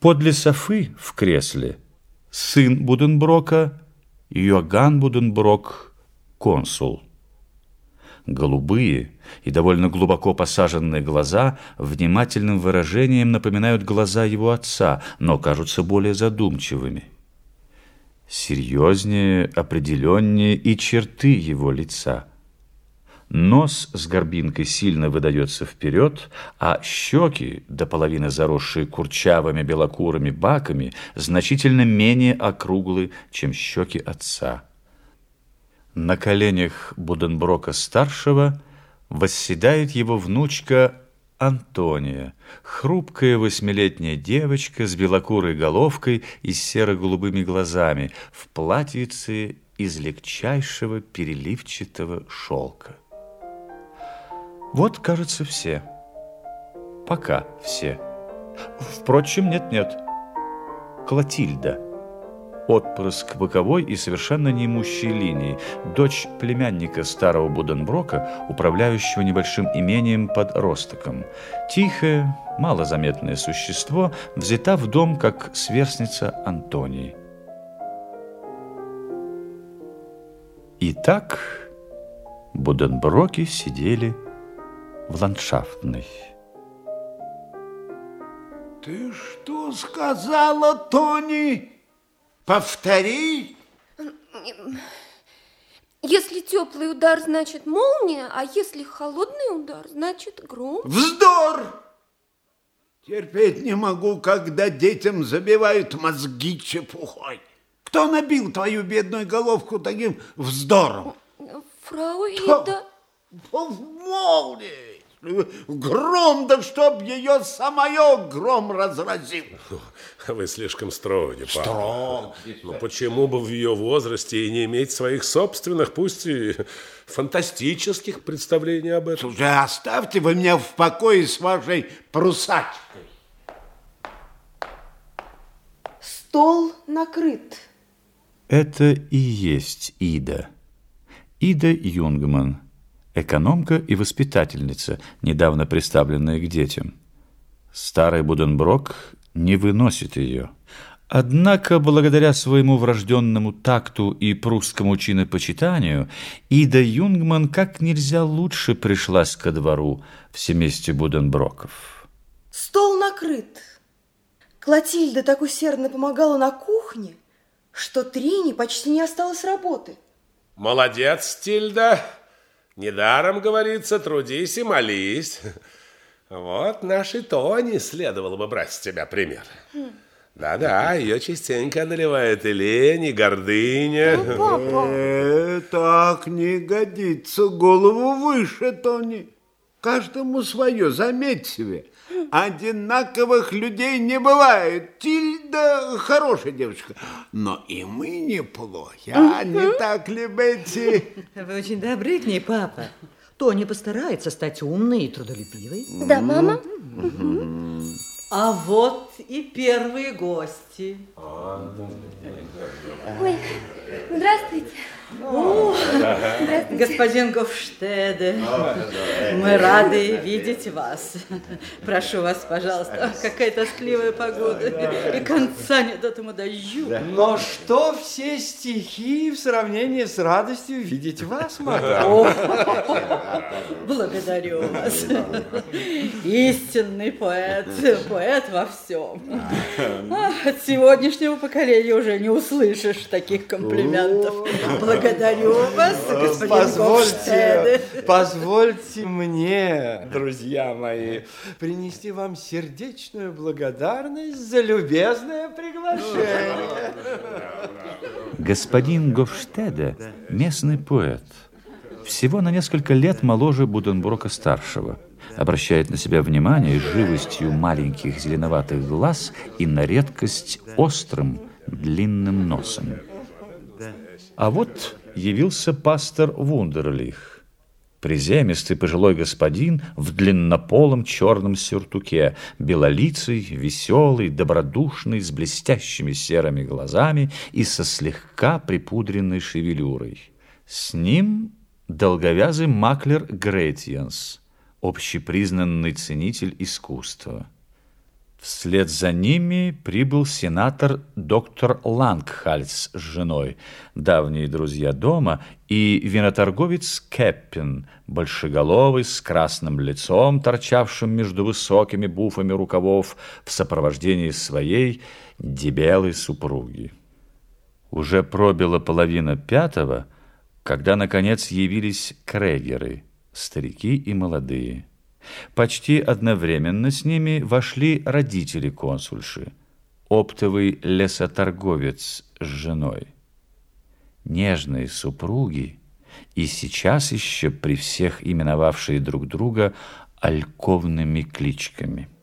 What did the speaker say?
Подле Софы в кресле сын Буденброка, Йоганн Буденброк, консул. Голубые и довольно глубоко посаженные глаза внимательным выражением напоминают глаза его отца, но кажутся более задумчивыми. Серьезнее, определеннее и черты его лица. Нос с горбинкой сильно выдается вперед, а щеки, до половины заросшие курчавыми белокурыми баками, значительно менее округлы, чем щеки отца. На коленях Буденброка-старшего восседает его внучка Антония, хрупкая 8-летняя девочка с белокурой головкой и серо-голубыми глазами в платьице из легчайшего переливчатого шелка. Вот, кажется, все. Пока все. Впрочем, нет-нет. Клотильда. Отпрыск боковой и совершенно неимущей линии, дочь племянника старого Буденброка, управляющего небольшим имением под Ростоком. Тихое, малозаметное существо, взята в дом как сверстница Антонии. Итак, Буденброки сидели в ландшафтной. Ты что сказала, Тони? Повтори. Если теплый удар, значит молния, а если холодный удар, значит гром. Вздор! Терпеть не могу, когда детям забивают мозги чепухой. Кто набил твою бедную головку таким вздором? Фрау Ида. Молния! Гром, да чтоб ее самое гром разразил. Вы слишком строги, папа. Строг. Но почему бы в ее возрасте и не иметь своих собственных, пусть и фантастических представлений об этом? Слушай, оставьте вы меня в покое с вашей прусачкой. Стол накрыт. Это и есть Ида. Ида Юнгман. Экономка и воспитательница, недавно приставленная к детям. Старый Буденброк не выносит ее. Однако, благодаря своему врожденному такту и прусскому чинопочитанию, Ида Юнгман как нельзя лучше пришлась ко двору в семействе Буденброков. Стол накрыт. Клотильда так усердно помогала на кухне, что Трине почти не осталось работы. Молодец, Тильда. Недаром говорится, трудись и молись. Вот нашей Тони следовало бы брать с тебя пример. Да-да, ее частенько одолевает и лень, и гордыня. Так не годится. Голову выше, Тони. Каждому свое, заметь себе. Одинаковых людей не бывает. Тильда хорошая девочка, но и мы неплохи. А не так ли, Бетти? Вы очень добры к ней, папа. Тони постарается стать умной и трудолюбивой. Да, мама? А вот и первые гости. Ой, здравствуйте. Здравствуйте. Господин Гофштеде, мы рады видеть вас. Прошу вас, пожалуйста. Какая тоскливая погода. И конца нет этому дождю. Но что все стихи в сравнении с радостью видеть вас, мадам? Благодарю вас. Истинный поэт. Поэт во всем. От сегодняшнего поколения уже не услышишь таких комплиментов. Благодарю вас, господин Гофштеде. Позвольте мне, друзья мои, принести вам сердечную благодарность за любезное приглашение. Господин Гофштеде – местный поэт. Всего на несколько лет моложе Буденброка-старшего. Обращает на себя внимание живостью маленьких зеленоватых глаз и на редкость острым длинным носом. А вот явился пастор Вундерлих, приземистый пожилой господин в длиннополом черном сюртуке, белолицый, веселый, добродушный, с блестящими серыми глазами и со слегка припудренной шевелюрой. С ним долговязый маклер Гретьенс, общепризнанный ценитель искусства. Вслед за ними прибыл сенатор доктор Лангхальц с женой, давние друзья дома, и виноторговец Кеппин, большеголовый, с красным лицом, торчавшим между высокими буфами рукавов, в сопровождении своей дебелой супруги. Уже пробила 4:30, когда, наконец, явились крегеры, старики и молодые. Почти одновременно с ними вошли родители консульши, оптовый лесоторговец с женой. Нежные супруги, и сейчас еще при всех именовавшие друг друга альковными кличками.